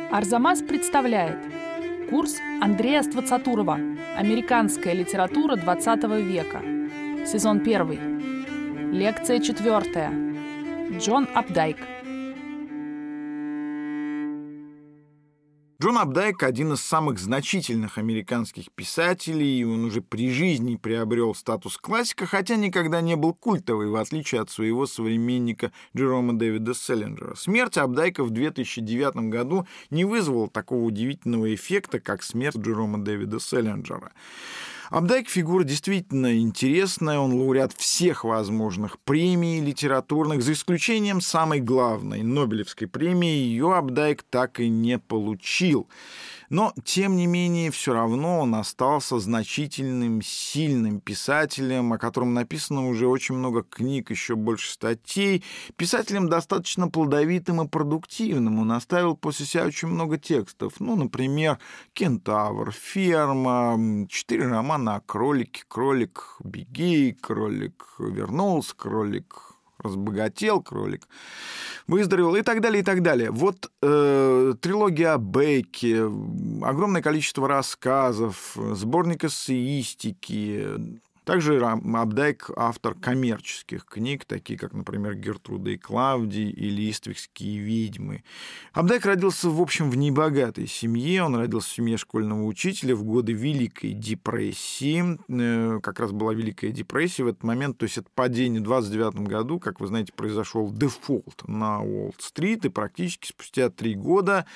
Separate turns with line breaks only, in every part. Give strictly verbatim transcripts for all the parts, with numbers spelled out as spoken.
Арзамас представляет курс Андрея Ствацатурова «Американская литература двадцатого века». Сезон первый. Лекция четвертая. Джон Апдайк.
Джон Апдайк — один из самых значительных американских писателей, и он уже при жизни приобрел статус классика, хотя никогда не был культовый, в отличие от своего современника Джерома Дэвида Селлинджера. Смерть Апдайка в две тысячи девятом году не вызвала такого удивительного эффекта, как смерть Джерома Дэвида Селлинджера. Апдайк — фигура действительно интересная, он лауреат всех возможных премий литературных, за исключением самой главной, Нобелевской премии. Ее Апдайк так и не получил. Но, тем не менее, все равно он остался значительным, сильным писателем, о котором написано уже очень много книг, еще больше статей. Писателем достаточно плодовитым и продуктивным. Он оставил после себя очень много текстов. Ну, например, «Кентавр», «Ферма», четыре романа о кролике, «Кролик беги», «Кролик вернулся», «Кролик разбогател», «Кролик выздоровел» и так далее, и так далее. Вот э, трилогия о Беке, огромное количество рассказов, сборник эссеистики. Также Апдайк — автор коммерческих книг, такие как, например, «Гертруда и Клавдий» или «Иствикские ведьмы». Апдайк родился, в общем, в небогатой семье. Он родился в семье школьного учителя в годы Великой депрессии. Как раз была Великая депрессия в этот момент, то есть это падение в двадцать девятом году, как вы знаете, произошел дефолт на Уолл-стрит, и практически спустя три года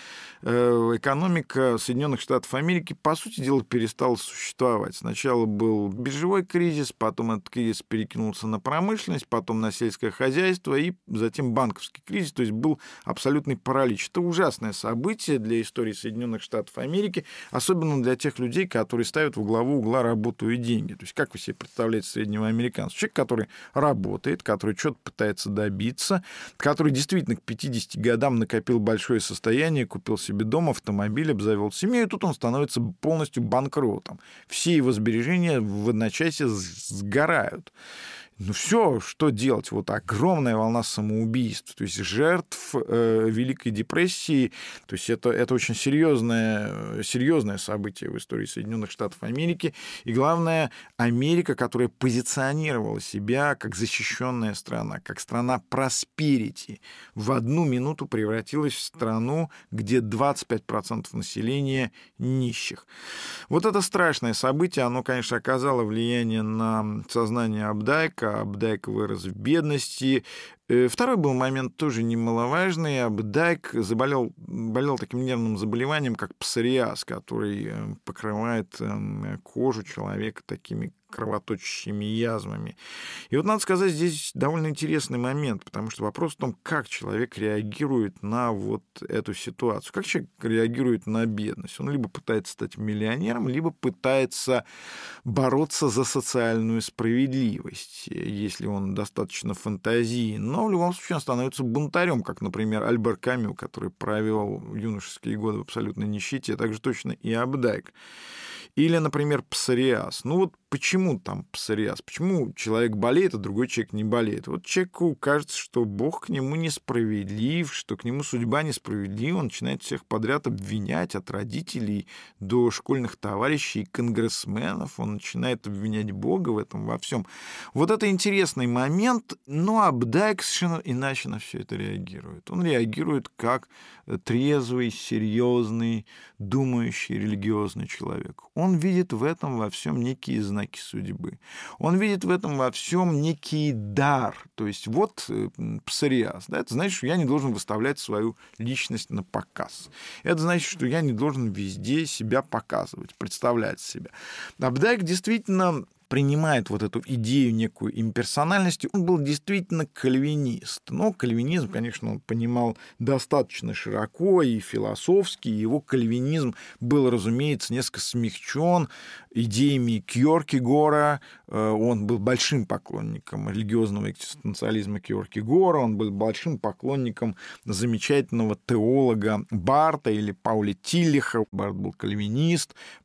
экономика Соединенных Штатов Америки, по сути дела, перестала существовать. Сначала был биржевой кризис, кризис, потом этот кризис перекинулся на промышленность, потом на сельское хозяйство и затем банковский кризис, то есть был абсолютный паралич. Это ужасное событие для истории Соединенных Штатов Америки, особенно для тех людей, которые ставят во главу угла работу и деньги. То есть как вы себе представляете среднего американца? Человек, который работает, который что-то пытается добиться, который действительно к пятидесяти годам накопил большое состояние, купил себе дом, автомобиль, обзавел семью, и тут он становится полностью банкротом. Все его сбережения в одночасье сгорают. Ну все, что делать? Вот огромная волна самоубийств, то есть жертв э, Великой депрессии. То есть это, это очень серьезное, серьезное событие в истории Соединенных Штатов Америки. И главное, Америка, которая позиционировала себя как защищенная страна, как страна просперити, в одну минуту превратилась в страну, где двадцать пять процентов населения нищих. Вот это страшное событие, оно, конечно, оказало влияние на сознание Апдайка. Апдайк вырос в бедности. Второй был момент тоже немаловажный. Апдайк заболел болел таким нервным заболеванием, как псориаз, который покрывает кожу человека такими кровоточащими язвами. И вот, надо сказать, здесь довольно интересный момент, потому что вопрос в том, как человек реагирует на вот эту ситуацию, как человек реагирует на бедность. Он либо пытается стать миллионером, либо пытается бороться за социальную справедливость, если он достаточно фантазиен. Но в любом случае он становится бунтарем, как, например, Альбер Камю, который провел юношеские годы в абсолютной нищете, а также точно и Апдайк. Или, например, псориаз. Ну вот почему там псориаз? Почему человек болеет, а другой человек не болеет? Вот человеку кажется, что Бог к нему несправедлив, что к нему судьба несправедлива. Он начинает всех подряд обвинять, от родителей до школьных товарищей, конгрессменов. Он начинает обвинять Бога в этом во всем. Вот это интересный момент, но Апдайк совершенно иначе на все это реагирует. Он реагирует как трезвый, серьезный, думающий, религиозный человек. Он видит в этом во всем некие знаки судьбы. Он видит в этом во всем некий дар. То есть вот псориаз. Да, это значит, что я не должен выставлять свою личность на показ. Это значит, что я не должен везде себя показывать, представлять себя. Апдайк действительно принимает вот эту идею некую имперсональности. Он был действительно кальвинист. Но кальвинизм, конечно, он понимал достаточно широко и философски. Его кальвинизм был, разумеется, несколько смягчен идеями Кьеркегора. Он был большим поклонником религиозного экзистенциализма Кьеркегора. Он был большим поклонником замечательного теолога Барта или Пауля Тиллиха. Барт был кальвинист.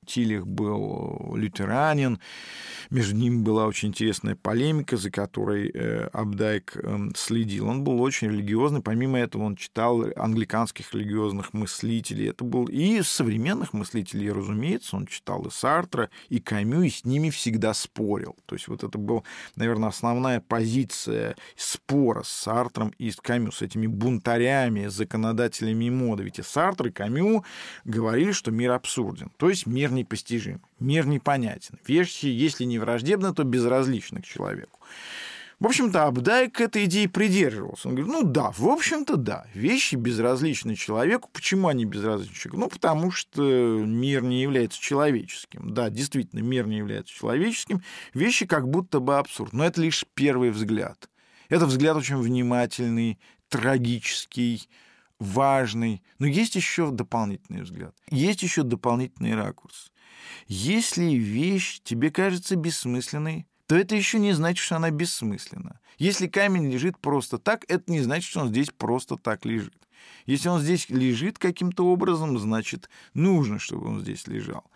Тилих был лютеранин, между ними была очень интересная полемика, за которой Апдайк следил. Он был очень религиозный, помимо этого он читал англиканских религиозных мыслителей. Это был и современных мыслителей, разумеется, он читал и Сартра, и Камю, и с ними всегда спорил. То есть вот это была, наверное, основная позиция спора с Сартром и с Камю, с этими бунтарями, законодателями моды. Ведь и Сартр, и Камю говорили, что мир абсурден, то есть мир непостижим, мир непонятен. Вещи, если не враждебны, то безразличны к человеку. В общем-то, Апдайк к этой идее придерживался. Он говорит, ну да, в общем-то, да, вещи безразличны человеку. Почему они безразличны человеку? Ну, потому что мир не является человеческим. Да, действительно, мир не является человеческим. Вещи как будто бы абсурд. Но это лишь первый взгляд. Это взгляд очень внимательный, трагический, важный. Но есть еще дополнительный взгляд. Есть еще дополнительный ракурс. Если вещь тебе кажется бессмысленной, то это еще не значит, что она бессмысленна. Если камень лежит просто так, это не значит, что он здесь просто так лежит. Если он здесь лежит каким-то образом, значит, нужно, чтобы он здесь лежал.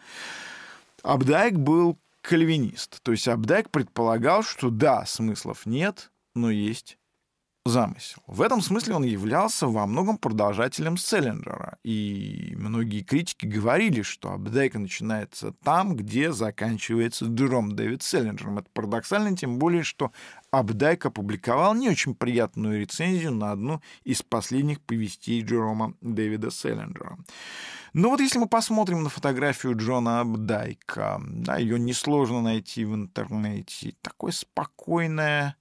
Апдайк был кальвинист. То есть Апдайк предполагал, что да, смыслов нет, но есть замысел. В этом смысле он являлся во многом продолжателем Селлинджера. И многие критики говорили, что Апдайк начинается там, где заканчивается Джером Дэвид Селлинджером. Это парадоксально, тем более, что Апдайк опубликовал не очень приятную рецензию на одну из последних повестей Джерома Дэвида Селлинджера. Но вот если мы посмотрим на фотографию Джона Апдайка, да, ее несложно найти в интернете, такое спокойное,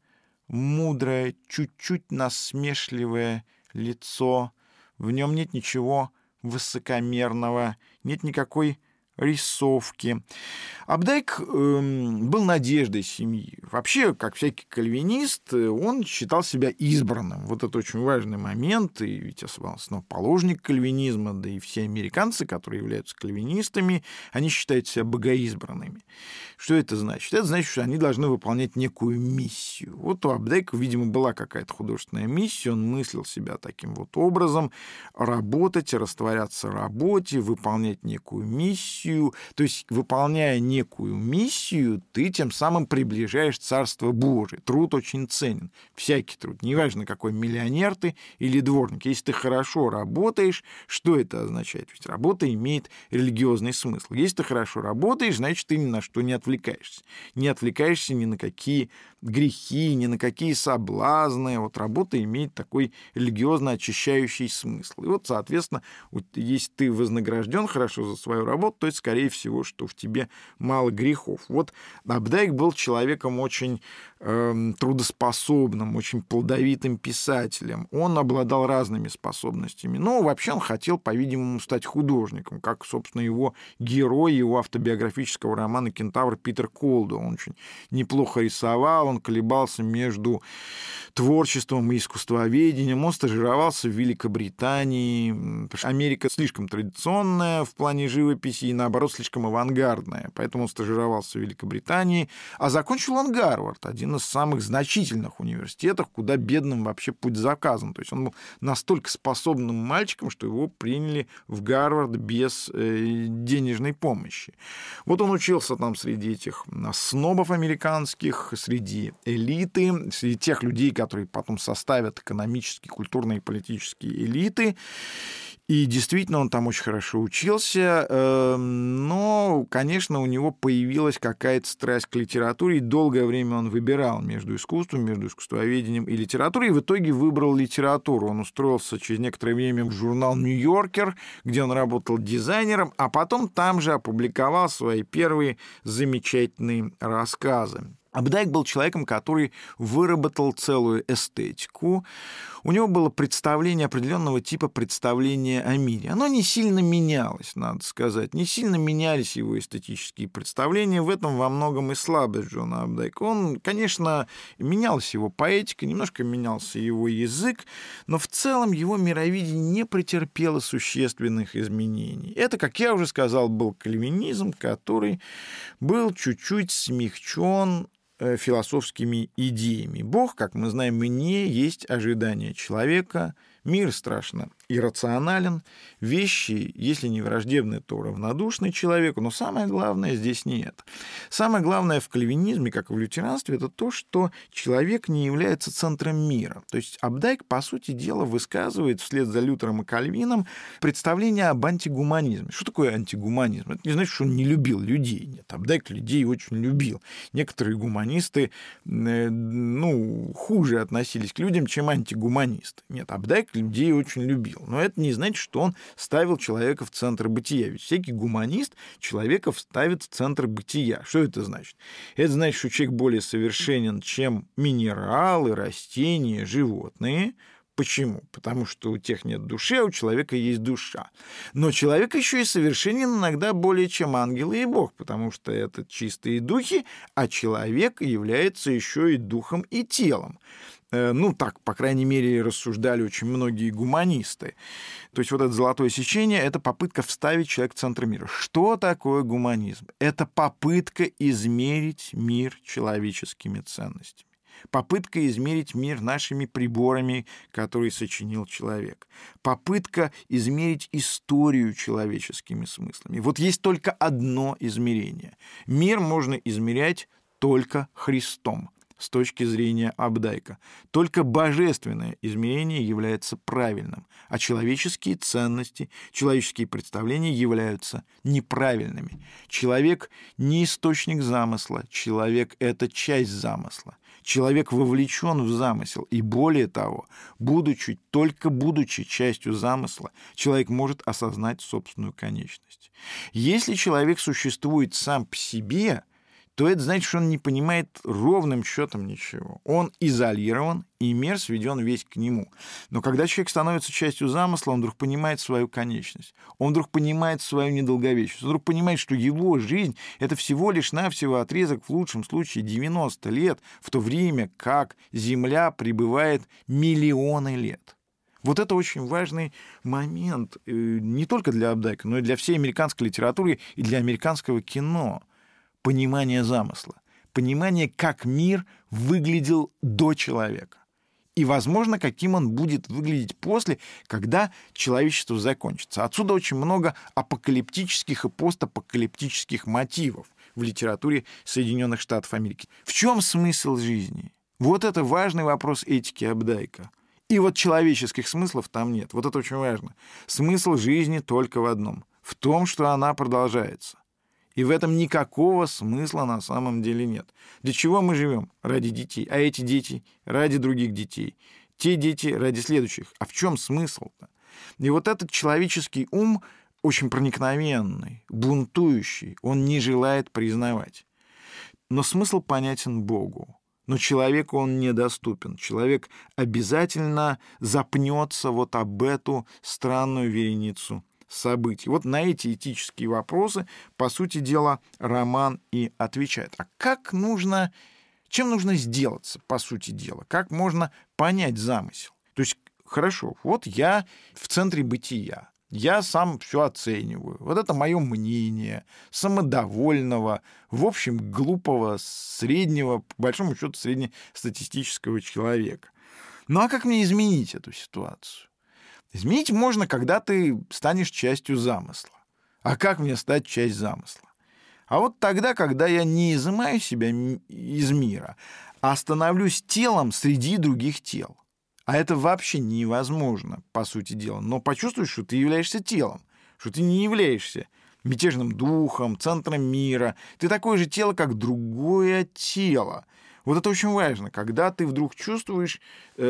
мудрое, чуть-чуть насмешливое лицо. В нем нет ничего высокомерного, нет никакой рисовки. Апдайк э, был надеждой семьи. Вообще, как всякий кальвинист, он считал себя избранным. Вот это очень важный момент. И ведь основоположник кальвинизма, да и все американцы, которые являются кальвинистами, они считают себя богоизбранными. Что это значит? Это значит, что они должны выполнять некую миссию. Вот у Апдайка, видимо, была какая-то художественная миссия. Он мыслил себя таким вот образом. Работать, растворяться в работе, выполнять некую миссию. То есть, выполняя некую миссию, ты тем самым приближаешь Царство Божие. Труд очень ценен. Всякий труд. Неважно, какой миллионер ты или дворник. Если ты хорошо работаешь, что это означает? Ведь работа имеет религиозный смысл. Если ты хорошо работаешь, значит, ты ни на что не отвлекаешься. Не отвлекаешься ни на какие грехи, ни на какие соблазны. Вот работа имеет такой религиозно очищающий смысл. И вот, соответственно, вот если ты вознагражден хорошо за свою работу, то есть, скорее всего, что в тебе мало грехов. Вот Апдайк был человеком очень э, трудоспособным, очень плодовитым писателем. Он обладал разными способностями. Но вообще он хотел, по-видимому, стать художником, как, собственно, его герой его автобиографического романа «Кентавр» Питер Колдуэлл. Он очень неплохо рисовал, он колебался между творчеством и искусствоведением. Он стажировался в Великобритании. Америка слишком традиционная в плане живописи и, наоборот, слишком авангардная. Поэтому он стажировался в Великобритании. А закончил он Гарвард, один из самых значительных университетов, куда бедным вообще путь заказан. То есть он был настолько способным мальчиком, что его приняли в Гарвард без э, денежной помощи. Вот он учился там среди этих снобов американских, среди элиты, среди тех людей, которые потом составят экономические, культурные и политические элиты. И действительно, он там очень хорошо учился, но, конечно, у него появилась какая-то страсть к литературе, и долгое время он выбирал между искусством, между искусствоведением и литературой, и в итоге выбрал литературу. Он устроился через некоторое время в журнал «Нью-Йоркер», где он работал дизайнером, а потом там же опубликовал свои первые замечательные рассказы. Апдайк был человеком, который выработал целую эстетику. У него было представление определенного типа представления о мире. Оно не сильно менялось, надо сказать. Не сильно менялись его эстетические представления. В этом во многом и слабость Джона Апдайка. Он, конечно, менялась его поэтика, немножко менялся его язык, но в целом его мировидение не претерпело существенных изменений. Это, как я уже сказал, был кальвинизм, который был чуть-чуть смягчен философскими идеями. Бог, как мы знаем, не есть ожидание человека. Мир страшно иррационален, вещи, если не враждебны, то равнодушны человеку, но самое главное здесь не это. Самое главное в кальвинизме, как и в лютеранстве, это то, что человек не является центром мира. То есть Апдайк, по сути дела, высказывает вслед за Лютером и Кальвином представление об антигуманизме. Что такое антигуманизм? Это не значит, что он не любил людей. Нет, Апдайк людей очень любил. Некоторые гуманисты, ну, хуже относились к людям, чем антигуманисты. Нет, Апдайк людей очень любил. Но это не значит, что он ставил человека в центр бытия. Ведь всякий гуманист человека ставит в центр бытия. Что это значит? Это значит, что человек более совершенен, чем минералы, растения, животные. Почему? Потому что у тех нет души, а у человека есть душа. Но человек еще и совершенен иногда более, чем ангелы и Бог, потому что это чистые духи, а человек является еще и духом и телом. Ну, так, по крайней мере, рассуждали очень многие гуманисты. То есть вот это золотое сечение — это попытка вставить человека в центр мира. Что такое гуманизм? Это попытка измерить мир человеческими ценностями. Попытка измерить мир нашими приборами, которые сочинил человек. Попытка измерить историю человеческими смыслами. Вот есть только одно измерение. Мир можно измерять только Христом. С точки зрения Апдайка. Только божественное измерение является правильным, а человеческие ценности, человеческие представления являются неправильными. Человек не источник замысла, человек — это часть замысла. Человек вовлечен в замысел, и более того, будучи, только будучи частью замысла, человек может осознать собственную конечность. Если человек существует сам по себе, то это значит, что он не понимает ровным счетом ничего. Он изолирован, и мир сведен весь к нему. Но когда человек становится частью замысла, он вдруг понимает свою конечность. Он вдруг понимает свою недолговечность. Он вдруг понимает, что его жизнь — это всего лишь навсего отрезок, в лучшем случае, девяносто лет, в то время как Земля пребывает миллионы лет. Вот это очень важный момент не только для Апдайка, но и для всей американской литературы и для американского кино. Понимание замысла, понимание, как мир выглядел до человека. И, возможно, каким он будет выглядеть после, когда человечество закончится. Отсюда очень много апокалиптических и постапокалиптических мотивов в литературе Соединенных Штатов Америки. В чем смысл жизни? Вот это важный вопрос этики Апдайка. И вот человеческих смыслов там нет. Вот это очень важно. Смысл жизни только в одном. В том, что она продолжается. И в этом никакого смысла на самом деле нет. Для чего мы живем? Ради детей. А эти дети ради других детей. Те дети ради следующих. А в чем смысл-то? И вот этот человеческий ум очень проникновенный, бунтующий. Он не желает признавать. Но смысл понятен Богу. Но человеку он недоступен. Человек обязательно запнется вот об эту странную вереницу событий. Вот на эти этические вопросы, по сути дела, роман и отвечает. А как нужно, чем нужно сделаться, по сути дела? Как можно понять замысел? То есть, хорошо, вот я в центре бытия, я сам все оцениваю. Вот это мое мнение самодовольного, в общем, глупого, среднего, по большому счету, среднестатистического человека. Ну а как мне изменить эту ситуацию? Изменить можно, когда ты станешь частью замысла. А как мне стать частью замысла? А вот тогда, когда я не изымаю себя из мира, а становлюсь телом среди других тел. А это вообще невозможно, по сути дела. Но почувствуешь, что ты являешься телом, что ты не являешься мятежным духом, центром мира. Ты такое же тело, как другое тело. Вот это очень важно, когда ты вдруг чувствуешь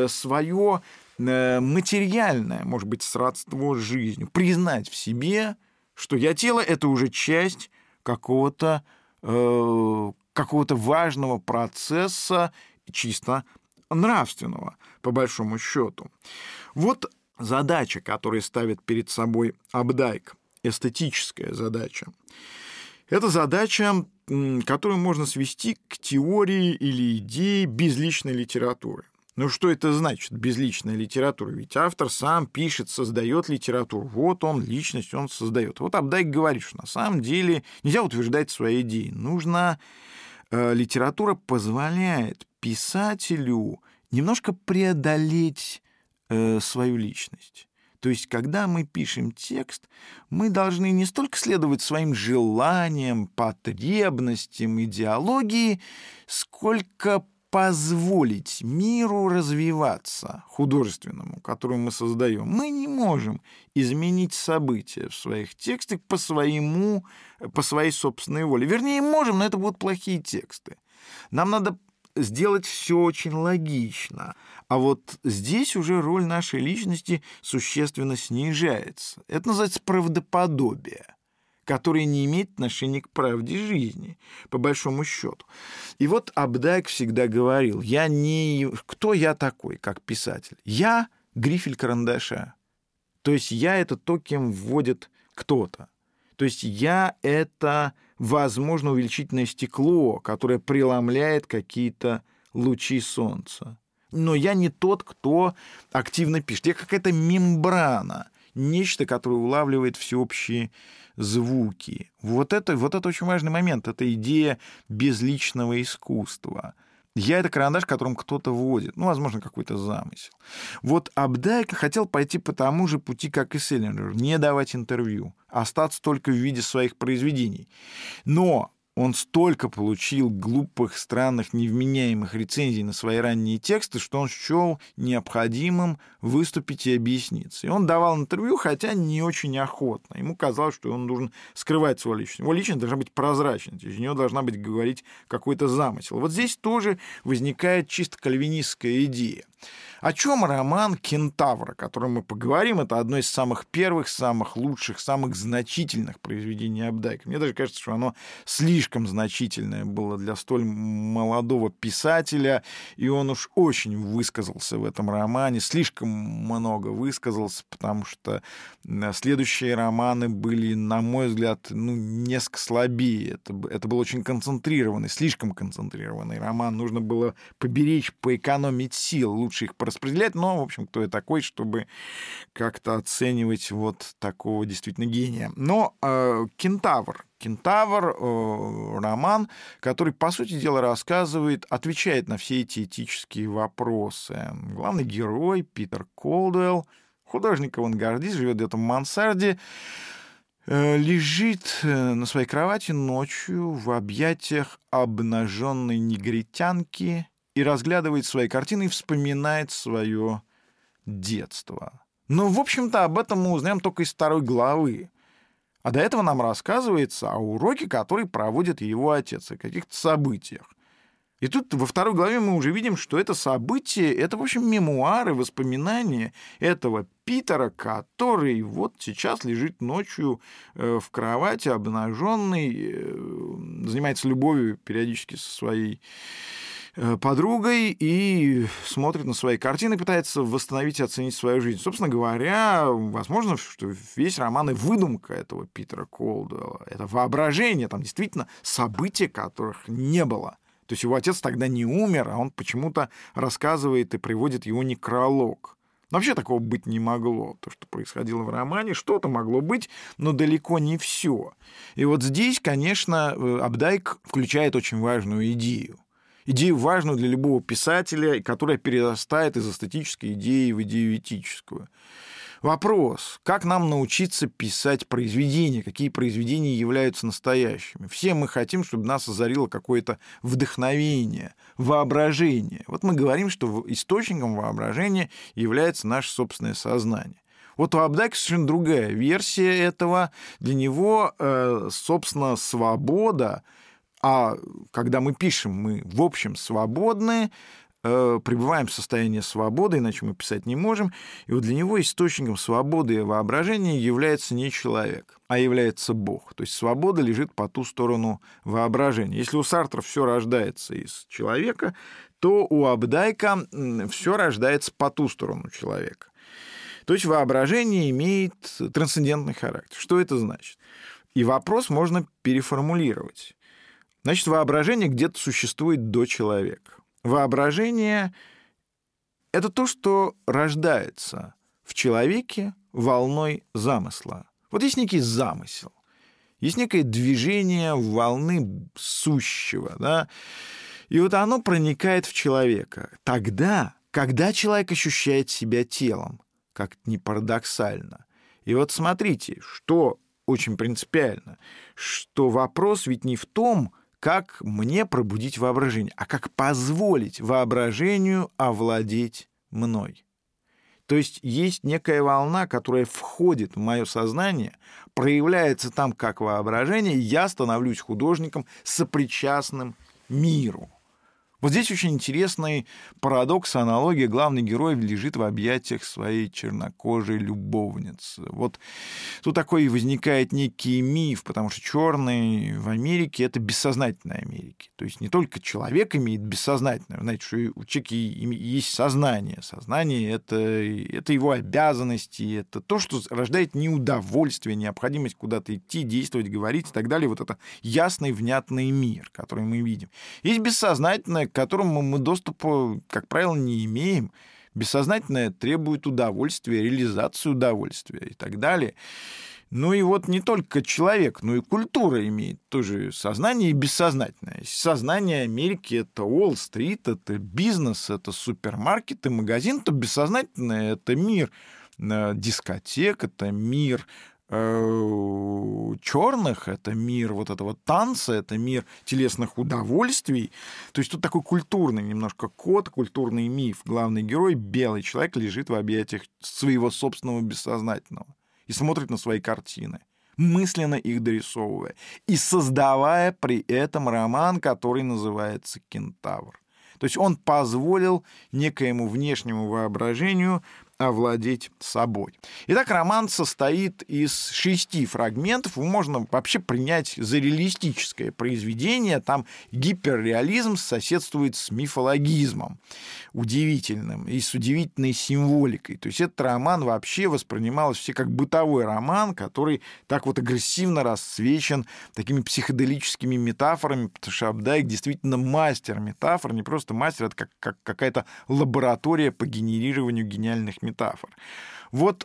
свое материальное, может быть, сродство с жизнью, признать в себе, что я тело — это уже часть какого-то, э, какого-то важного процесса, чисто нравственного, по большому счету. Вот задача, которую ставит перед собой Апдайк, эстетическая задача. Это задача, которую можно свести к теории или идее безличной литературы. Ну, что это значит, безличная литература? Ведь автор сам пишет, создает литературу. Вот он, личность, он создает. Вот Апдайк говорит, что на самом деле нельзя утверждать свои идеи. Нужно... Э, литература позволяет писателю немножко преодолеть э, свою личность. То есть, когда мы пишем текст, мы должны не столько следовать своим желаниям, потребностям, идеологии, сколько позволить миру развиваться, художественному, который мы создаем. Мы не можем изменить события в своих текстах по своему, по своей собственной воле. Вернее, можем, но это будут плохие тексты. Нам надо сделать все очень логично. А вот здесь уже роль нашей личности существенно снижается. Это называется правдоподобие, которое не имеет отношения к правде жизни, по большому счету. И вот Апдайк всегда говорил: я не... кто я такой, как писатель? Я грифель карандаша. То есть я — это то, кем вводит кто-то. То есть я — это, возможно, увеличительное стекло, которое преломляет какие-то лучи солнца. Но я не тот, кто активно пишет. Я какая-то мембрана, нечто, которое улавливает всеобщие звуки. Вот это, вот это очень важный момент. Это идея безличного искусства. Я — это карандаш, которым кто-то водит. Ну, возможно, какой-то замысел. Вот Апдайк хотел пойти по тому же пути, как и Селлинджер. Не давать интервью. Остаться только в виде своих произведений. Но он столько получил глупых, странных, невменяемых рецензий на свои ранние тексты, что он счел необходимым выступить и объясниться. И он давал интервью, хотя не очень охотно. Ему казалось, что он должен скрывать свою личность. Его личность должна быть прозрачной, из нее должна быть говорить какой-то замысел. Вот здесь тоже возникает чисто кальвинистская идея. О чем роман «Кентавр», о котором мы поговорим? Это одно из самых первых, самых лучших, самых значительных произведений Апдайка. Мне даже кажется, что оно слишком значительное было для столь молодого писателя, и он уж очень высказался в этом романе, слишком много высказался, потому что следующие романы были, на мой взгляд, ну, несколько слабее. Это, это был очень концентрированный, слишком концентрированный роман. Нужно было поберечь, поэкономить сил, лучше их распределять, но, в общем, кто я такой, чтобы как-то оценивать вот такого действительно гения. Но э, «Кентавр», «Кентавр» э, роман, который, по сути дела, рассказывает, отвечает на все эти этические вопросы. Главный герой Питер Колдуэлл, художник-авангардист, живет где-то в мансарде, э, лежит на своей кровати ночью в объятиях обнаженной негритянки и разглядывает свои картины и вспоминает свое детство. Но, в общем-то, об этом мы узнаем только из второй главы. А до этого нам рассказывается о уроке, который проводит его отец, о каких-то событиях. И тут во второй главе мы уже видим, что это событие, это, в общем, мемуары, воспоминания этого Питера, который вот сейчас лежит ночью в кровати, обнаженный, занимается любовью периодически со своей подругой и смотрит на свои картины, пытается восстановить и оценить свою жизнь. Собственно говоря, возможно, что весь роман и выдумка этого Питера Колдуэлла. Это воображение, там действительно события, которых не было. То есть его отец тогда не умер, а он почему-то рассказывает и приводит его некролог. Но вообще такого быть не могло. То, что происходило в романе, что-то могло быть, но далеко не все. И вот здесь, конечно, Апдайк включает очень важную идею. Идею важную для любого писателя, которая перерастает из эстетической идеи в идею этическую. Вопрос, как нам научиться писать произведения, какие произведения являются настоящими? Все мы хотим, чтобы нас озарило какое-то вдохновение, воображение. Вот мы говорим, что источником воображения является наше собственное сознание. Вот у Апдайка совершенно другая версия этого. Для него, собственно, свобода, а когда мы пишем, мы, в общем, свободны, пребываем в состоянии свободы, иначе мы писать не можем. И вот для него источником свободы и воображения является не человек, а является Бог. То есть свобода лежит по ту сторону воображения. Если у Сартра все рождается из человека, то у Апдайка все рождается по ту сторону человека. То есть воображение имеет трансцендентный характер. Что это значит? И вопрос можно переформулировать. Значит, воображение где-то существует до человека. Воображение — это то, что рождается в человеке волной замысла. Вот есть некий замысел, есть некое движение волны сущего, да? И вот оно проникает в человека тогда, когда человек ощущает себя телом, как это ни парадоксально. И вот смотрите, что очень принципиально, что вопрос ведь не в том, как мне пробудить воображение, а как позволить воображению овладеть мной. То есть есть некая волна, которая входит в мое сознание, проявляется там как воображение, и я становлюсь художником, сопричастным миру. Вот здесь очень интересный парадокс, аналогия. Главный герой лежит в объятиях своей чернокожей любовницы. Вот тут такой возникает некий миф, потому что черный в Америке — это бессознательная Америка. То есть не только человек имеет бессознательное. Вы знаете, что у человека есть сознание. Сознание — это, это его обязанности, это то, что рождает неудовольствие, необходимость куда-то идти, действовать, говорить и так далее. Вот это ясный, внятный мир, который мы видим. Есть бессознательное, к которому мы доступа, как правило, не имеем. Бессознательное требует удовольствия, реализации удовольствия и так далее. Ну и вот не только человек, но и культура имеет тоже сознание и бессознательное. Сознание Америки — это Уолл-стрит, это бизнес, это супермаркет и магазин, то бессознательное — это мир дискотек, это мир черных, это мир вот этого танца, это мир телесных удовольствий. То есть тут такой культурный немножко код, культурный миф. Главный герой, белый человек, лежит в объятиях своего собственного бессознательного и смотрит на свои картины, мысленно их дорисовывая и создавая при этом роман, который называется «Кентавр». То есть он позволил некоему внешнему воображению овладеть собой. Итак, роман состоит из шести фрагментов. Его можно вообще принять за реалистическое произведение. Там гиперреализм соседствует с мифологизмом удивительным и с удивительной символикой. То есть этот роман вообще воспринимался все как бытовой роман, который так вот агрессивно расцвечен такими психоделическими метафорами, потому что Апдайк действительно мастер метафор, не просто мастер, это как, как какая-то лаборатория по генерированию гениальных метафор. метафор. Вот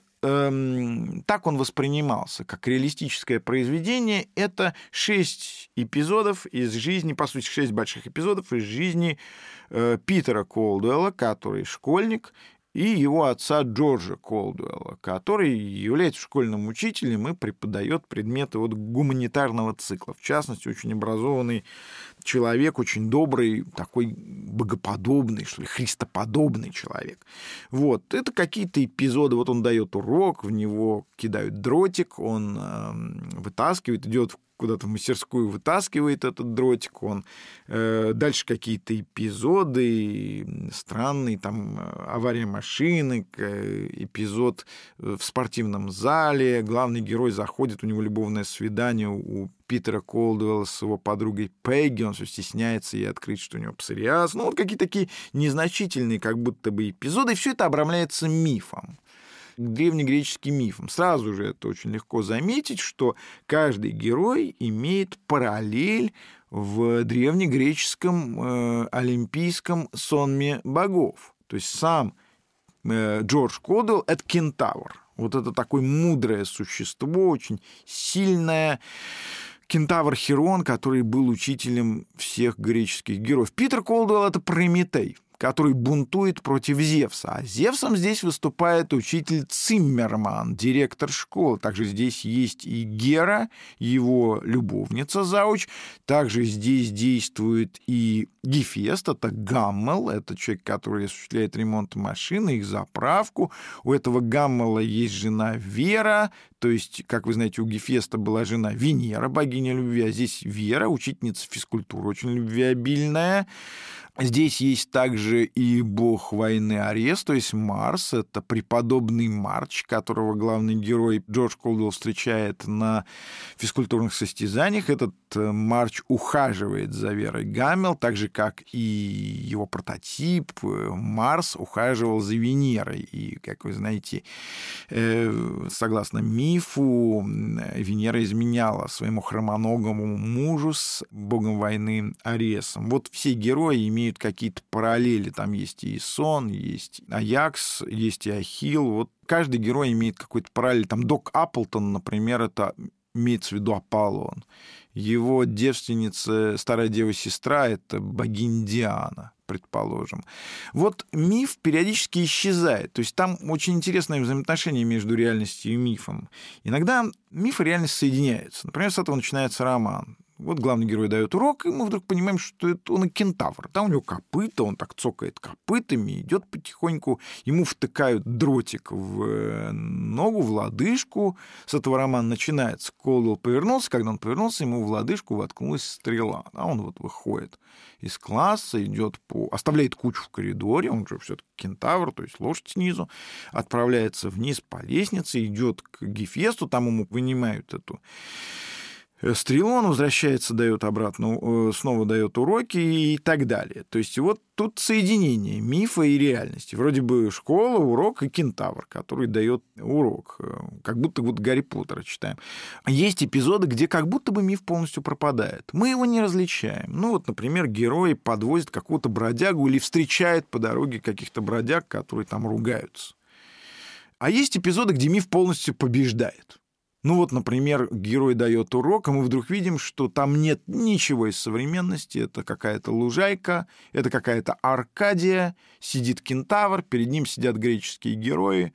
эм, так он воспринимался, как реалистическое произведение. Это шесть эпизодов из жизни, по сути, шесть больших эпизодов из жизни э, Питера Колдуэлла, который школьник, и его отца Джорджа Колдуэлла, который является школьным учителем и преподает предметы вот гуманитарного цикла. В частности, очень образованный человек, очень добрый, такой богоподобный, что ли, христоподобный человек. Вот. Это какие-то эпизоды. Вот он дает урок, в него кидают дротик, он э, вытаскивает, идет куда-то в мастерскую, вытаскивает этот дротик, он э, дальше какие-то эпизоды странные, там авария машины, эпизод в спортивном зале, главный герой заходит, у него любовное свидание у Питера Колдуэлла с его подругой Пегги, он все стесняется ей открыть, что у него псориаз, ну вот какие-то такие незначительные как будто бы эпизоды, и все это обрамляется мифом. Древнегреческим мифом. Сразу же это очень легко заметить, что каждый герой имеет параллель в древнегреческом э, олимпийском сонме богов. То есть сам э, Джордж Колдуэлл — это кентавр. Вот это такое мудрое существо, очень сильное. Кентавр Херон, который был учителем всех греческих героев. Питер Колдуэлл — это Прометей, который бунтует против Зевса. А Зевсом здесь выступает учитель Циммерман, директор школы. Также здесь есть и Гера, его любовница зауч. Также здесь действует и Гефест, это Гаммел, это человек, который осуществляет ремонт машины, их заправку. У этого Гаммела есть жена Вера, то есть, как вы знаете, у Гефеста была жена Венера, богиня любви, а здесь Вера, учительница физкультуры, очень любвеобильная. Здесь есть также и бог войны Арес, то есть Марс, это преподобный Марч, которого главный герой Джордж Колдуэлл встречает на физкультурных состязаниях. Этот Марч ухаживает за Верой Гаммел, так же, как и его прототип Марс ухаживал за Венерой. И, как вы знаете, согласно мифу, Венера изменяла своему хромоногому мужу с богом войны Аресом. Вот все герои имеют какие-то параллели. Там есть и Сон, есть Аякс, есть и Ахилл. Вот каждый герой имеет какой-то параллель. Там Док Апплтон, например, это имеется в виду Аполлон. Его девственница, старая дева-сестра, это богиня Диана. предположим. Вот миф периодически исчезает. То есть там очень интересное взаимоотношение между реальностью и мифом. Иногда миф и реальность соединяются. Например, с этого начинается роман. Вот главный герой дает урок, и мы вдруг понимаем, что это он и кентавр. Да, у него копыта, он так цокает копытами, идет потихоньку, ему втыкают дротик в ногу, в лодыжку. С этого романа начинается. Колдуэлл повернулся, когда он повернулся, ему в лодыжку воткнулась стрела. Да, он вот выходит из класса, идет по... оставляет кучу в коридоре, он же все-таки кентавр, то есть лошадь снизу, отправляется вниз по лестнице, идет к Гефесту, там ему вынимают эту стрелу, он возвращается, дает обратно, снова дает уроки и так далее. То есть вот тут соединение мифа и реальности. Вроде бы школа, урок и кентавр, который дает урок. Как будто вот Гарри Поттера читаем. Есть эпизоды, где как будто бы миф полностью пропадает. Мы его не различаем. Ну вот, например, герой подвозит какого-то бродягу или встречает по дороге каких-то бродяг, которые там ругаются. А есть эпизоды, где миф полностью побеждает. Ну вот, например, герой дает урок, и мы вдруг видим, что там нет ничего из современности. Это какая-то лужайка, это какая-то Аркадия, сидит кентавр, перед ним сидят греческие герои,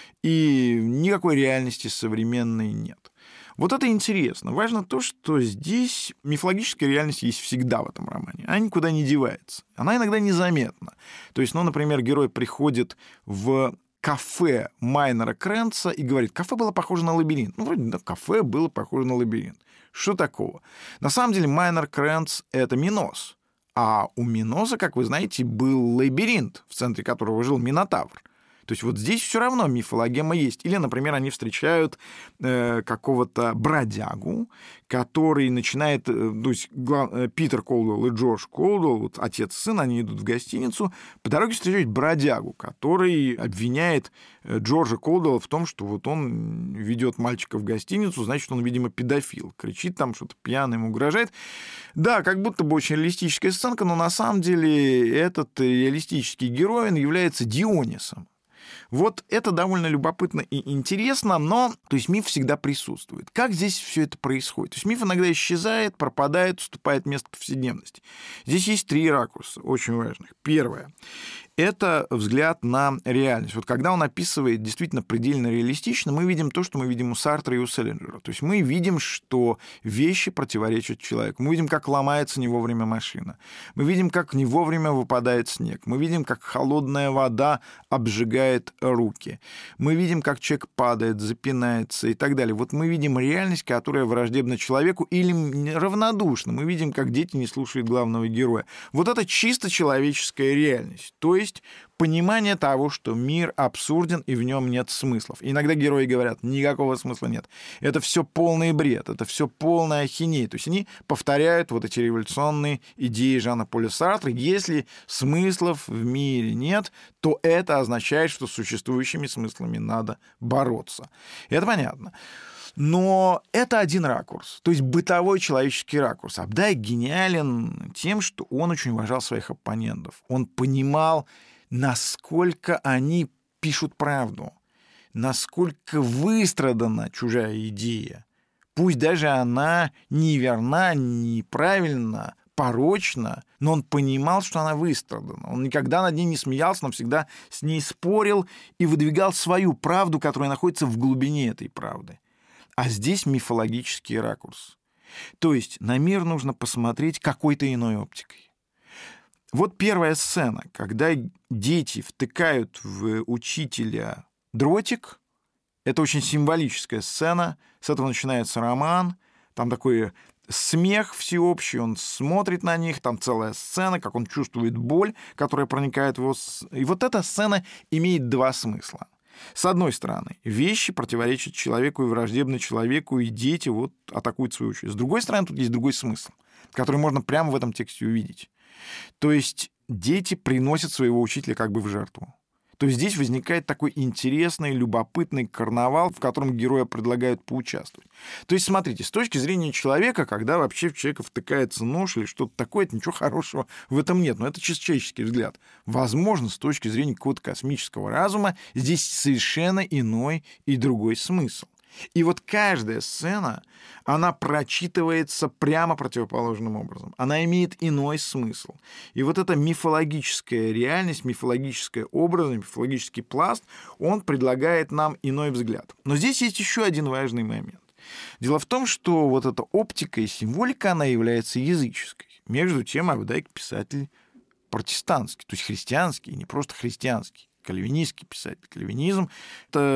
и никакой реальности современной нет. Вот это интересно. Важно то, что здесь мифологическая реальность есть всегда в этом романе. Она никуда не девается. Она иногда незаметна. То есть, ну, например, герой приходит в кафе Майнера Крэнца и говорит, кафе было похоже на лабиринт. Ну, вроде, да, кафе было похоже на лабиринт. Что такого? На самом деле Майнер Крэнц — это Минос. А у Миноса, как вы знаете, был лабиринт, в центре которого жил Минотавр. То есть вот здесь все равно мифологема есть. Или, например, они встречают э, какого-то бродягу, который начинает... Э, то есть глав, э, Питер Колдуэлл и Джордж Колдуэлл, вот отец и сын, они идут в гостиницу, по дороге встречают бродягу, который обвиняет э, Джорджа Колдуэлла в том, что вот он ведет мальчика в гостиницу, значит, он, видимо, педофил. Кричит там, что-то пьяный ему угрожает. Да, как будто бы очень реалистическая сценка, но на самом деле этот реалистический герой, он является Дионисом. Вот это довольно любопытно и интересно, но то есть миф всегда присутствует. Как здесь все это происходит? То есть миф иногда исчезает, пропадает, уступает место повседневности. Здесь есть три ракурса очень важных. Первое — это взгляд на реальность. Вот когда он описывает действительно предельно реалистично, мы видим то, что мы видим у Сартра и у Селлинджера. То есть мы видим, что вещи противоречат человеку. Мы видим, как ломается не вовремя машина. Мы видим, как не вовремя выпадает снег. Мы видим, как холодная вода обжигает руки. Мы видим, как человек падает, запинается и так далее. Вот мы видим реальность, которая враждебна человеку или равнодушна. Мы видим, как дети не слушают главного героя. Вот это чисто человеческая реальность. То есть понимание того, что мир абсурден и в нем нет смыслов. И иногда герои говорят, никакого смысла нет. Это все полный бред, это все полная ахинея. То есть они повторяют вот эти революционные идеи Жана-Поля Сартра. Если смыслов в мире нет, то это означает, что с существующими смыслами надо бороться. Это понятно. Но это один ракурс, то есть бытовой человеческий ракурс. Абдай гениален тем, что он очень уважал своих оппонентов. Он понимал, насколько они пишут правду, насколько выстрадана чужая идея. Пусть даже она неверна, неправильна, порочна, но он понимал, что она выстрадана. Он никогда над ней не смеялся, но всегда с ней спорил и выдвигал свою правду, которая находится в глубине этой правды. А здесь мифологический ракурс. То есть на мир нужно посмотреть какой-то иной оптикой. Вот первая сцена, когда дети втыкают в учителя дротик. Это очень символическая сцена. С этого начинается роман. Там такой смех всеобщий, он смотрит на них, там целая сцена, как он чувствует боль, которая проникает в его... И вот эта сцена имеет два смысла. С одной стороны, вещи противоречат человеку и враждебны человеку, и дети вот атакуют свою участь. С другой стороны, тут есть другой смысл, который можно прямо в этом тексте увидеть. То есть дети приносят своего учителя как бы в жертву. То есть здесь возникает такой интересный, любопытный карнавал, в котором героя предлагают поучаствовать. То есть, смотрите, с точки зрения человека, когда вообще в человека втыкается нож или что-то такое, это ничего хорошего в этом нет. Но это чисто человеческий взгляд. Возможно, с точки зрения какого-то космического разума здесь совершенно иной и другой смысл. И вот каждая сцена, она прочитывается прямо противоположным образом. Она имеет иной смысл. И вот эта мифологическая реальность, мифологическое образ, мифологический пласт, он предлагает нам иной взгляд. Но здесь есть еще один важный момент. Дело в том, что вот эта оптика и символика, она является языческой. Между тем, Апдайк писатель протестантский, то есть христианский, не просто христианский. Кальвинистский писатель. Кальвинизм — это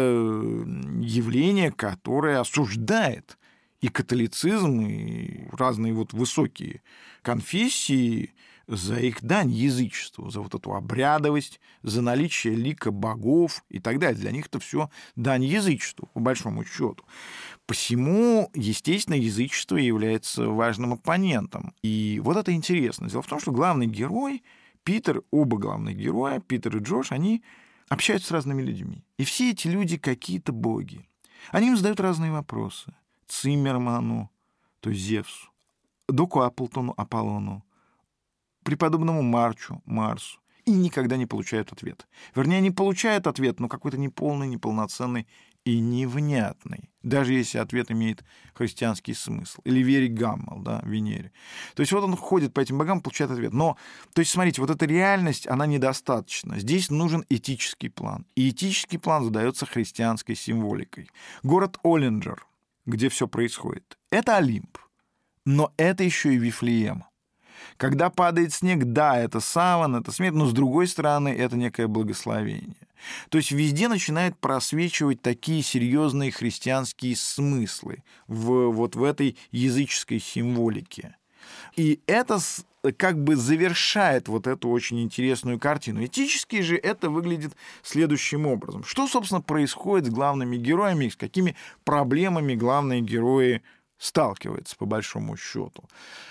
явление, которое осуждает и католицизм, и разные вот высокие конфессии за их дань язычеству, за вот эту обрядовость, за наличие лика богов и так далее. Для них это все дань язычеству, по большому счету. Посему, естественно, язычество является важным оппонентом. И вот это интересно. Дело в том, что главный герой Питер, оба главных героя, Питер и Джош, они общаются с разными людьми. И все эти люди какие-то боги. Они им задают разные вопросы. Циммерману, то есть Зевсу, доку Апплтону, Аполлону, преподобному Марчу, Марсу. И никогда не получают ответ. Вернее, они получают ответ, но какой-то неполный, неполноценный и невнятный. Даже если ответ имеет христианский смысл. Или Вере Гаммел, да, Венере. То есть вот он ходит по этим богам, получает ответ. Но, то есть, смотрите, вот эта реальность, она недостаточна. Здесь нужен этический план. И этический план задается христианской символикой. Город Оллинджер, где все происходит, это Олимп. Но это еще и Вифлеем. Когда падает снег, да, это саван, это смерть, но с другой стороны, это некое благословение. То есть везде начинают просвечивать такие серьезные христианские смыслы в, вот в этой языческой символике. И это как бы завершает вот эту очень интересную картину. Этически же это выглядит следующим образом. Что, собственно, происходит с главными героями, с какими проблемами главные герои сталкиваются, по большому счету.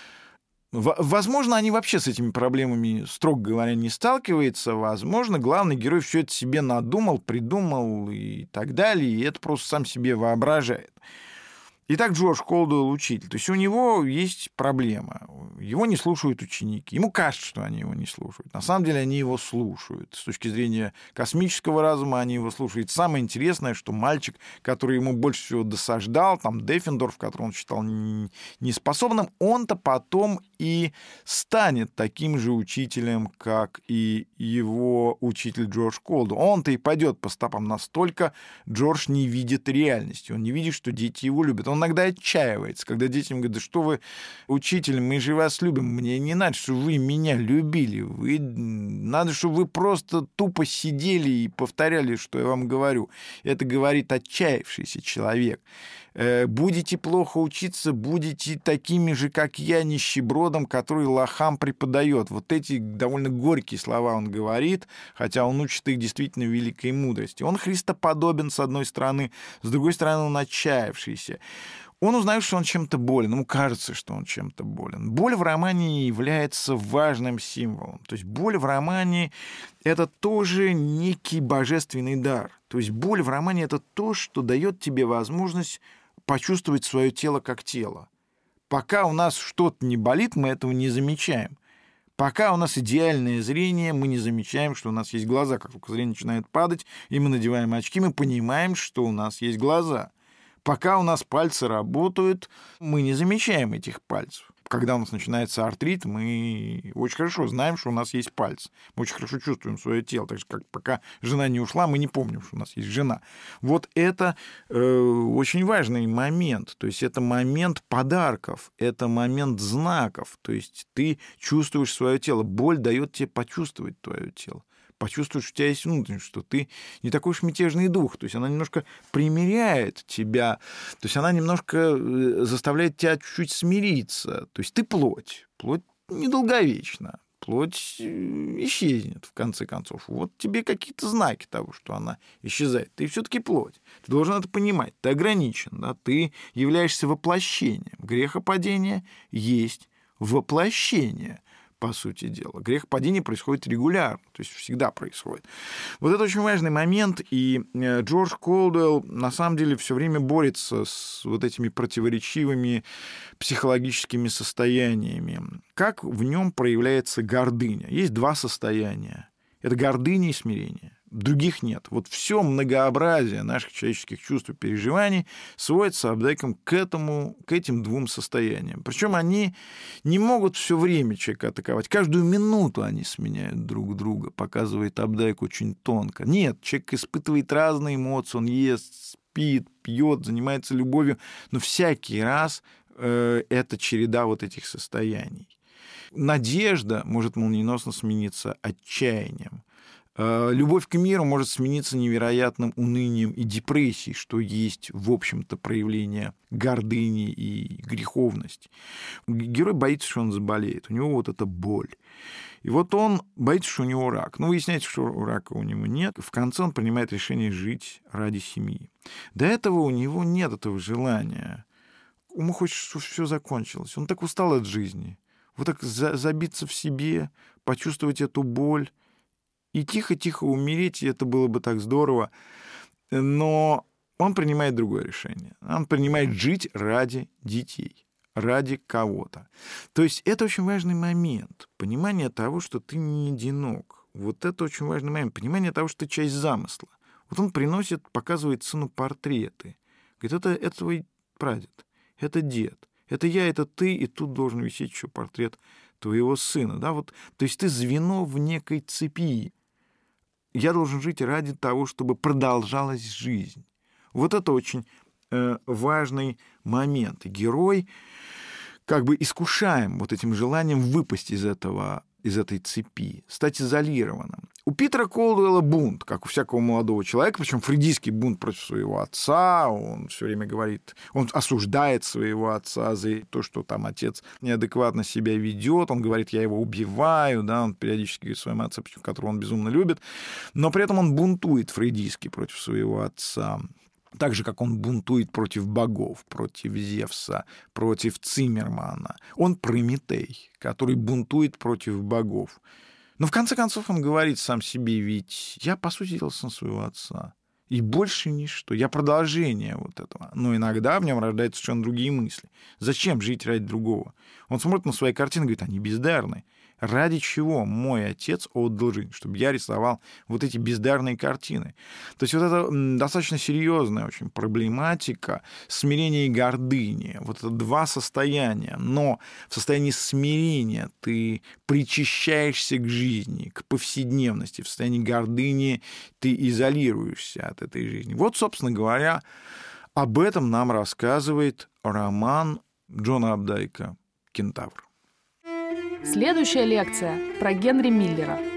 Возможно, они вообще с этими проблемами, строго говоря, не сталкиваются. Возможно, главный герой все это себе надумал, придумал и так далее, и это просто сам себе воображает. Итак, Джордж Колдуэлл учитель. То есть у него есть проблема. Его не слушают ученики. Ему кажется, что они его не слушают. На самом деле они его слушают. С точки зрения космического разума они его слушают. Самое интересное, что мальчик, который ему больше всего досаждал, там Деффендорф, которого он считал неспособным, он-то потом и станет таким же учителем, как и его учитель Джордж Колдуэлл. Он-то и пойдет по стопам, настолько Джордж не видит реальности. Он не видит, что дети его любят. Он иногда отчаивается, когда детям говорят: да что вы, учитель, мы же вас любим, мне не надо, чтобы вы меня любили, вы... надо, чтобы вы просто тупо сидели и повторяли, что я вам говорю. Это говорит отчаявшийся человек. Будете плохо учиться, будете такими же, как я, нищебродом, который лохам преподает. Вот эти довольно горькие слова он говорит, хотя он учит их действительно великой мудрости. Он христоподобен, с одной стороны, с другой стороны, он отчаявшийся. Он узнает, что он чем-то болен, ему кажется, что он чем-то болен. Боль в романе является важным символом. То есть боль в романе — это тоже некий божественный дар. То есть боль в романе — это то, что дает тебе возможность почувствовать свое тело как тело. Пока у нас что-то не болит, мы этого не замечаем. Пока у нас идеальное зрение, мы не замечаем, что у нас есть глаза. Как только зрение начинает падать, и мы надеваем очки, мы понимаем, что у нас есть глаза. Пока у нас пальцы работают, мы не замечаем этих пальцев. Когда у нас начинается артрит, мы очень хорошо знаем, что у нас есть пальцы. Мы очень хорошо чувствуем свое тело. Так же, как пока жена не ушла, мы не помним, что у нас есть жена. Вот это э, очень важный момент. То есть это момент подарков, это момент знаков. То есть ты чувствуешь свое тело. Боль дает тебе почувствовать твое тело. Почувствуешь, что у тебя есть внутренность, что ты не такой уж мятежный дух. То есть она немножко примиряет тебя, то есть она немножко заставляет тебя чуть-чуть смириться. То есть ты плоть. Плоть недолговечна. Плоть исчезнет, в конце концов. Вот тебе какие-то знаки того, что она исчезает. Ты все-таки плоть. Ты должен это понимать. Ты ограничен. Да? Ты являешься воплощением. Грехопадение есть воплощение. По сути дела. Грехопадение происходит регулярно, то есть всегда происходит. Вот это очень важный момент, и Джордж Колдуэлл на самом деле все время борется с вот этими противоречивыми психологическими состояниями. Как в нем проявляется гордыня? Есть два состояния. Это гордыня и смирение. Других нет. Вот все многообразие наших человеческих чувств и переживаний сводится Абдайком к этому, к этим двум состояниям. Причем они не могут все время человека атаковать. Каждую минуту они сменяют друг друга, показывает Абдайк очень тонко. Нет, человек испытывает разные эмоции, он ест, спит, пьет, занимается любовью, но всякий раз э, это череда вот этих состояний. Надежда может молниеносно смениться отчаянием. Любовь к миру может смениться невероятным унынием и депрессией, что есть, в общем-то, проявление гордыни и греховности. Герой боится, что он заболеет, у него вот эта боль. И вот он боится, что у него рак. Ну, выясняется, что рака у него нет. В конце он принимает решение жить ради семьи. До этого у него нет этого желания. Ему хочется, чтобы все закончилось. Он так устал от жизни. Вот так забиться в себе, почувствовать эту боль, и тихо-тихо умереть, и это было бы так здорово. Но он принимает другое решение. Он принимает жить ради детей, ради кого-то. То есть это очень важный момент. Понимание того, что ты не одинок. Вот это очень важный момент. Понимание того, что ты часть замысла. Вот он приносит, показывает сыну портреты. Говорит, это, это твой прадед, это дед, это я, это ты, и тут должен висеть еще портрет твоего сына. Да? Вот, то есть ты звено в некой цепи. Я должен жить ради того, чтобы продолжалась жизнь. Вот это очень э, важный момент. И герой как бы искушаем вот этим желанием выпасть из этого, из этой цепи, стать изолированным. У Питера Колдуэлла бунт, как у всякого молодого человека, причем фрейдистский бунт против своего отца, он все время говорит, он осуждает своего отца за то, что там отец неадекватно себя ведет, он говорит, я его убиваю, да, он периодически говорит своему отцу, которого он безумно любит, но при этом он бунтует фрейдистски против своего отца. Так же, как он бунтует против богов, против Зевса, против Циммермана. Он Прометей, который бунтует против богов. Но в конце концов он говорит сам себе, ведь я, по сути дела, сын своего отца. И больше ничто. Я продолжение вот этого. Но иногда в нем рождаются совершенно другие мысли. Зачем жить ради другого? Он смотрит на свои картины и говорит, они бездарны. Ради чего мой отец отдал жизнь? Чтобы я рисовал вот эти бездарные картины. То есть вот это достаточно серьезная очень проблематика смирения и гордыни. Вот это два состояния. Но в состоянии смирения ты причащаешься к жизни, к повседневности. В состоянии гордыни ты изолируешься от этой жизни. Вот, собственно говоря, об этом нам рассказывает роман Джона Абдайка «Кентавр».
Следующая лекция про Генри Миллера.